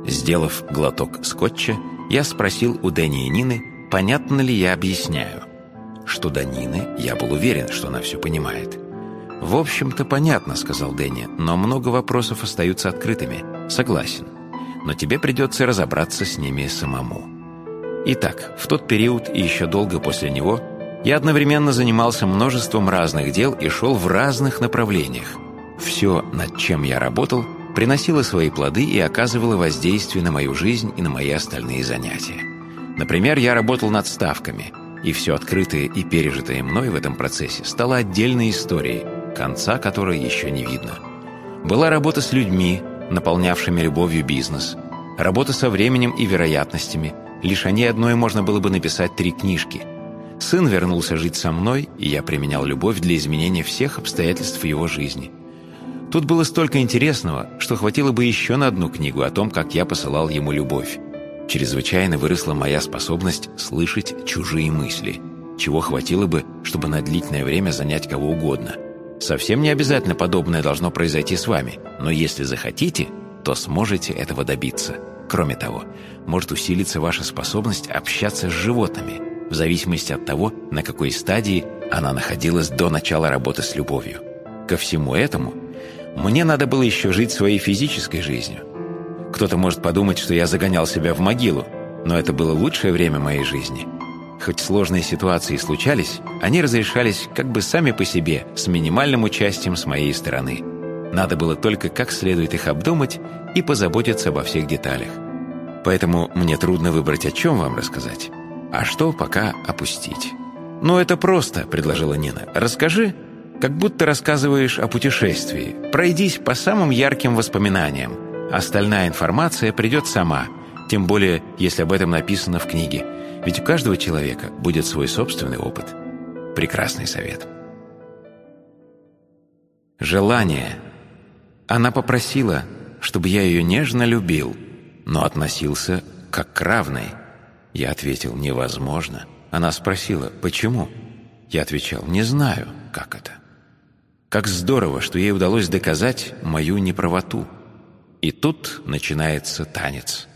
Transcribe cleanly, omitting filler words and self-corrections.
Сделав глоток скотча, я спросил у Дэнни и Нины, понятно ли я объясняю. Что до Нины, я был уверен, что она все понимает. «В общем-то, понятно», — сказал Дэнни, «но много вопросов остаются открытыми. Согласен. Но тебе придется разобраться с ними самому». Итак, в тот период и еще долго после него я одновременно занимался множеством разных дел и шел в разных направлениях. Все, над чем я работал, приносило свои плоды и оказывало воздействие на мою жизнь и на мои остальные занятия. Например, я работал над ставками, и все открытое и пережитое мной в этом процессе стало отдельной историей, конца которой еще не видно. Была работа с людьми, наполнявшими любовью бизнес, работа со временем и вероятностями. Лишь о ней одной можно было бы написать 3 книжки. Сын вернулся жить со мной, и я применял любовь для изменения всех обстоятельств его жизни. Тут было столько интересного, что хватило бы еще на одну книгу о том, как я посылал ему любовь. Чрезвычайно выросла моя способность слышать чужие мысли, чего хватило бы, чтобы на длительное время занять кого угодно. Совсем не обязательно подобное должно произойти с вами, но если захотите, то сможете этого добиться. Кроме того, может усилиться ваша способность общаться с животными, в зависимости от того, на какой стадии она находилась до начала работы с любовью. Ко всему этому мне надо было еще жить своей физической жизнью. Кто-то может подумать, что я загонял себя в могилу, но это было лучшее время моей жизни. Хоть сложные ситуации и случались, они разрешались как бы сами по себе, с минимальным участием с моей стороны. Надо было только как следует их обдумать и позаботиться обо всех деталях. Поэтому мне трудно выбрать, о чем вам рассказать, а что пока опустить. «Ну, это просто», — предложила Нина. «Расскажи, как будто рассказываешь о путешествии. Пройдись по самым ярким воспоминаниям. Остальная информация придет сама, тем более, если об этом написано в книге. Ведь у каждого человека будет свой собственный опыт». Прекрасный совет. Желание. Она попросила, чтобы я ее нежно любил, но относился как к равной. Я ответил: невозможно. Она спросила: почему? Я отвечал: не знаю, как это. Как здорово, что ей удалось доказать мою неправоту. И тут начинается танец.